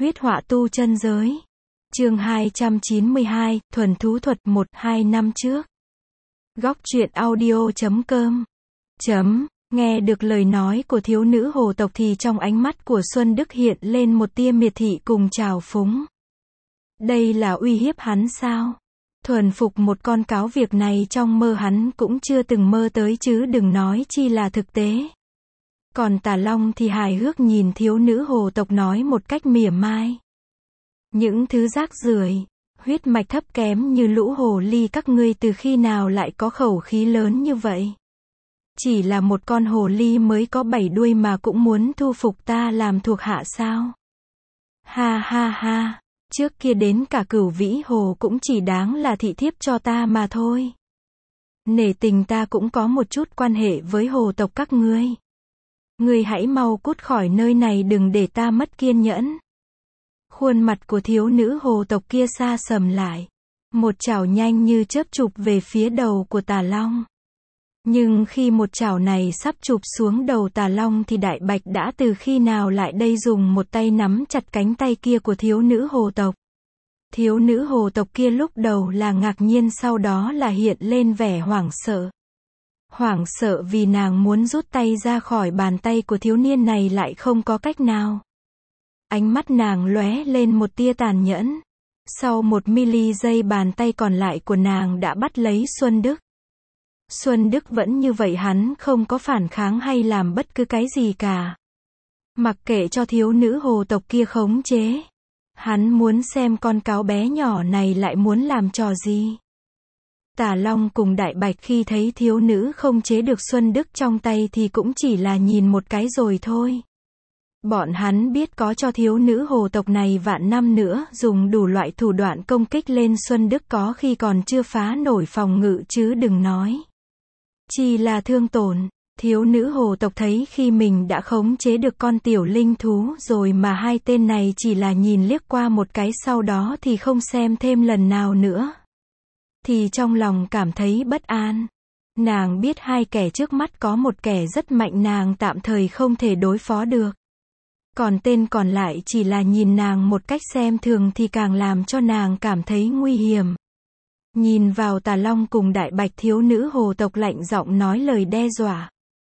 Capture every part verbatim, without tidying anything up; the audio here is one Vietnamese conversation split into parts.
Huyết họa tu chân giới. Chương hai trăm chín mươi hai, thuần thú thuật một, hai năm trước. Góc truyện audio chấm com. Chấm, nghe được lời nói của thiếu nữ hồ tộc thì trong ánh mắt của Xuân Đức hiện lên một tia miệt thị cùng trào phúng. Đây là uy hiếp hắn sao? Thuần phục một con cáo việc này trong mơ hắn cũng chưa từng mơ tới chứ đừng nói chi là thực tế. Còn Tà Long thì hài hước nhìn thiếu nữ hồ tộc nói một cách mỉa mai. Những thứ rác rưởi, huyết mạch thấp kém như lũ hồ ly các ngươi từ khi nào lại có khẩu khí lớn như vậy? Chỉ là một con hồ ly mới có bảy đuôi mà cũng muốn thu phục ta làm thuộc hạ sao? Ha ha ha, trước kia đến cả Cửu Vĩ Hồ cũng chỉ đáng là thị thiếp cho ta mà thôi. Nể tình ta cũng có một chút quan hệ với hồ tộc các ngươi. Ngươi hãy mau cút khỏi nơi này đừng để ta mất kiên nhẫn. Khuôn mặt của thiếu nữ hồ tộc kia xa sầm lại. Một chảo nhanh như chớp chụp về phía đầu của Tà Long. Nhưng khi một chảo này sắp chụp xuống đầu Tà Long thì Đại Bạch đã từ khi nào lại đây dùng một tay nắm chặt cánh tay kia của thiếu nữ hồ tộc. Thiếu nữ hồ tộc kia lúc đầu là ngạc nhiên sau đó là hiện lên vẻ hoảng sợ. Hoảng sợ vì nàng muốn rút tay ra khỏi bàn tay của thiếu niên này lại không có cách nào. Ánh mắt nàng lóe lên một tia tàn nhẫn. Sau một mili giây bàn tay còn lại của nàng đã bắt lấy Xuân Đức. Xuân Đức vẫn như vậy, hắn không có phản kháng hay làm bất cứ cái gì cả. Mặc kệ cho thiếu nữ hồ tộc kia khống chế. Hắn muốn xem con cáo bé nhỏ này lại muốn làm trò gì. Tà Long cùng Đại Bạch khi thấy thiếu nữ không chế được Xuân Đức trong tay thì cũng chỉ là nhìn một cái rồi thôi. Bọn hắn biết có cho thiếu nữ hồ tộc này vạn năm nữa dùng đủ loại thủ đoạn công kích lên Xuân Đức có khi còn chưa phá nổi phòng ngự chứ đừng nói. Chỉ là thương tổn. Thiếu nữ hồ tộc thấy khi mình đã khống chế được con tiểu linh thú rồi mà hai tên này chỉ là nhìn liếc qua một cái sau đó thì không xem thêm lần nào nữa. Thì trong lòng cảm thấy bất an. Nàng biết hai kẻ trước mắt có một kẻ rất mạnh nàng tạm thời không thể đối phó được. Còn tên còn lại chỉ là nhìn nàng một cách xem thường thì càng làm cho nàng cảm thấy nguy hiểm. Nhìn vào Tà Long cùng Đại Bạch, thiếu nữ hồ tộc lạnh giọng nói lời đe dọa.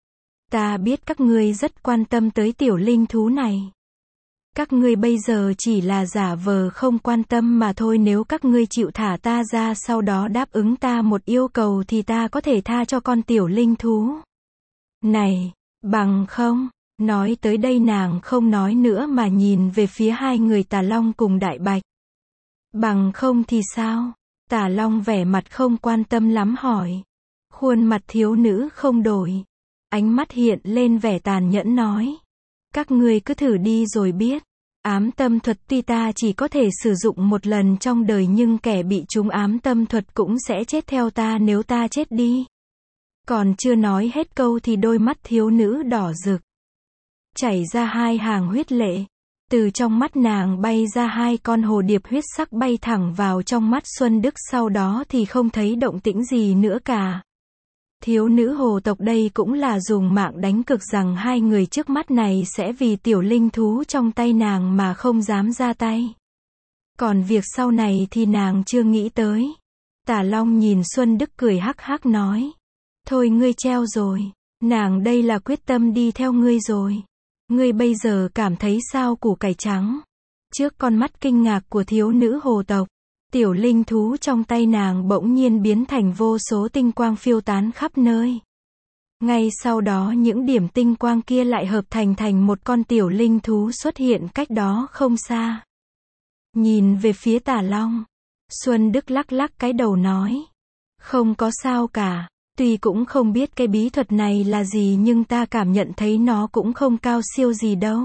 Ta biết các ngươi rất quan tâm tới tiểu linh thú này. Các ngươi bây giờ chỉ là giả vờ không quan tâm mà thôi, nếu các ngươi chịu thả ta ra sau đó đáp ứng ta một yêu cầu thì ta có thể tha cho con tiểu linh thú này, bằng không. Nói tới đây nàng không nói nữa mà nhìn về phía hai người Tà Long cùng Đại Bạch. Bằng không thì sao? Tà Long vẻ mặt không quan tâm lắm hỏi. Khuôn mặt thiếu nữ không đổi. Ánh mắt hiện lên vẻ tàn nhẫn nói. Các ngươi cứ thử đi rồi biết. Ám tâm thuật tuy ta chỉ có thể sử dụng một lần trong đời nhưng kẻ bị trúng ám tâm thuật cũng sẽ chết theo ta nếu ta chết đi. Còn chưa nói hết câu thì đôi mắt thiếu nữ đỏ rực. Chảy ra hai hàng huyết lệ. Từ trong mắt nàng bay ra hai con hồ điệp huyết sắc bay thẳng vào trong mắt Xuân Đức, sau đó thì không thấy động tĩnh gì nữa cả. Thiếu nữ hồ tộc đây cũng là dùng mạng đánh cược rằng hai người trước mắt này sẽ vì tiểu linh thú trong tay nàng mà không dám ra tay. Còn việc sau này thì nàng chưa nghĩ tới. Tà Long nhìn Xuân Đức cười hắc hắc nói. Thôi ngươi treo rồi. Nàng đây là quyết tâm đi theo ngươi rồi. Ngươi bây giờ cảm thấy sao củ cải trắng? Trước con mắt kinh ngạc của thiếu nữ hồ tộc, tiểu linh thú trong tay nàng bỗng nhiên biến thành vô số tinh quang phiêu tán khắp nơi. Ngay sau đó những điểm tinh quang kia lại hợp thành thành một con tiểu linh thú xuất hiện cách đó không xa. Nhìn về phía Tà Long, Xuân Đức lắc lắc cái đầu nói. Không có sao cả. Tuy cũng không biết cái bí thuật này là gì nhưng ta cảm nhận thấy nó cũng không cao siêu gì đâu.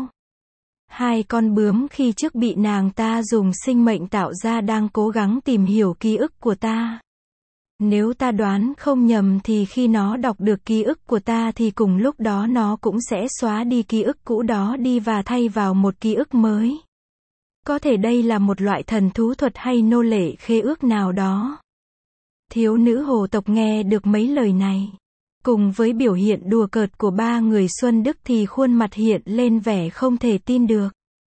Hai con bướm khi trước bị nàng ta dùng sinh mệnh tạo ra đang cố gắng tìm hiểu ký ức của ta. Nếu ta đoán không nhầm thì khi nó đọc được ký ức của ta thì cùng lúc đó nó cũng sẽ xóa đi ký ức cũ đó đi và thay vào một ký ức mới. Có thể đây là một loại thần thú thuật hay nô lệ khế ước nào đó. Thiếu nữ hồ tộc nghe được mấy lời này. Cùng với biểu hiện đùa cợt của ba người Xuân Đức thì khuôn mặt hiện lên vẻ không thể tin được.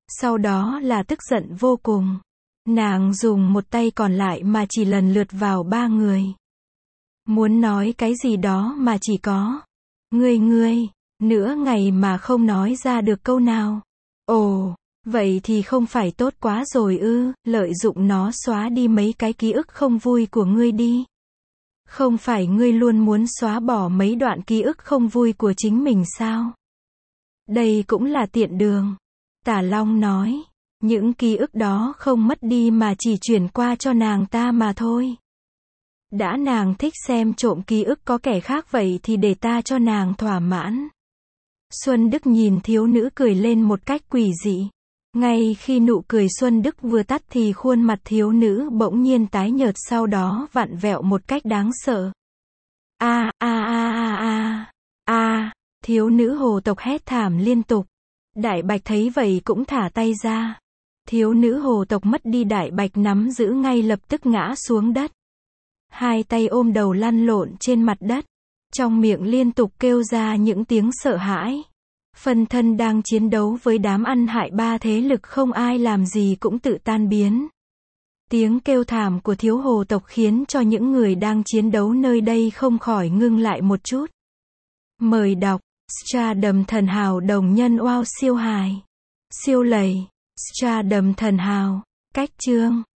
Sau đó là tức giận vô cùng. Nàng dùng một tay còn lại mà chỉ lần lượt vào ba người. Muốn nói cái gì đó mà chỉ có. Ngươi ngươi, nửa ngày mà không nói ra được câu nào. Ồ, vậy thì không phải tốt quá rồi ư, lợi dụng nó xóa đi mấy cái ký ức không vui của ngươi đi. Không phải ngươi luôn muốn xóa bỏ mấy đoạn ký ức không vui của chính mình sao? Đây cũng là tiện đường. Tả Long nói, những ký ức đó không mất đi mà chỉ chuyển qua cho nàng ta mà thôi. Đã nàng thích xem trộm ký ức có kẻ khác vậy thì để ta cho nàng thỏa mãn. Xuân Đức nhìn thiếu nữ cười lên một cách quỷ dị. Ngay khi nụ cười Xuân Đức vừa tắt thì khuôn mặt thiếu nữ bỗng nhiên tái nhợt, sau đó vặn vẹo một cách đáng sợ. A a a a a a, thiếu nữ hồ tộc hét thảm liên tục. Đại Bạch thấy vậy cũng thả tay ra. Thiếu nữ hồ tộc mất đi Đại Bạch nắm giữ ngay lập tức ngã xuống đất. Hai tay ôm đầu lăn lộn trên mặt đất. Trong miệng liên tục kêu ra những tiếng sợ hãi. Phân thân đang chiến đấu với đám ăn hại ba thế lực không ai làm gì cũng tự tan biến. Tiếng kêu thảm của thiếu hồ tộc khiến cho những người đang chiến đấu nơi đây không khỏi ngưng lại một chút. Mời đọc Stardom thần hào đồng nhân wow siêu hài. Siêu lầy. Stardom thần hào. Cách chương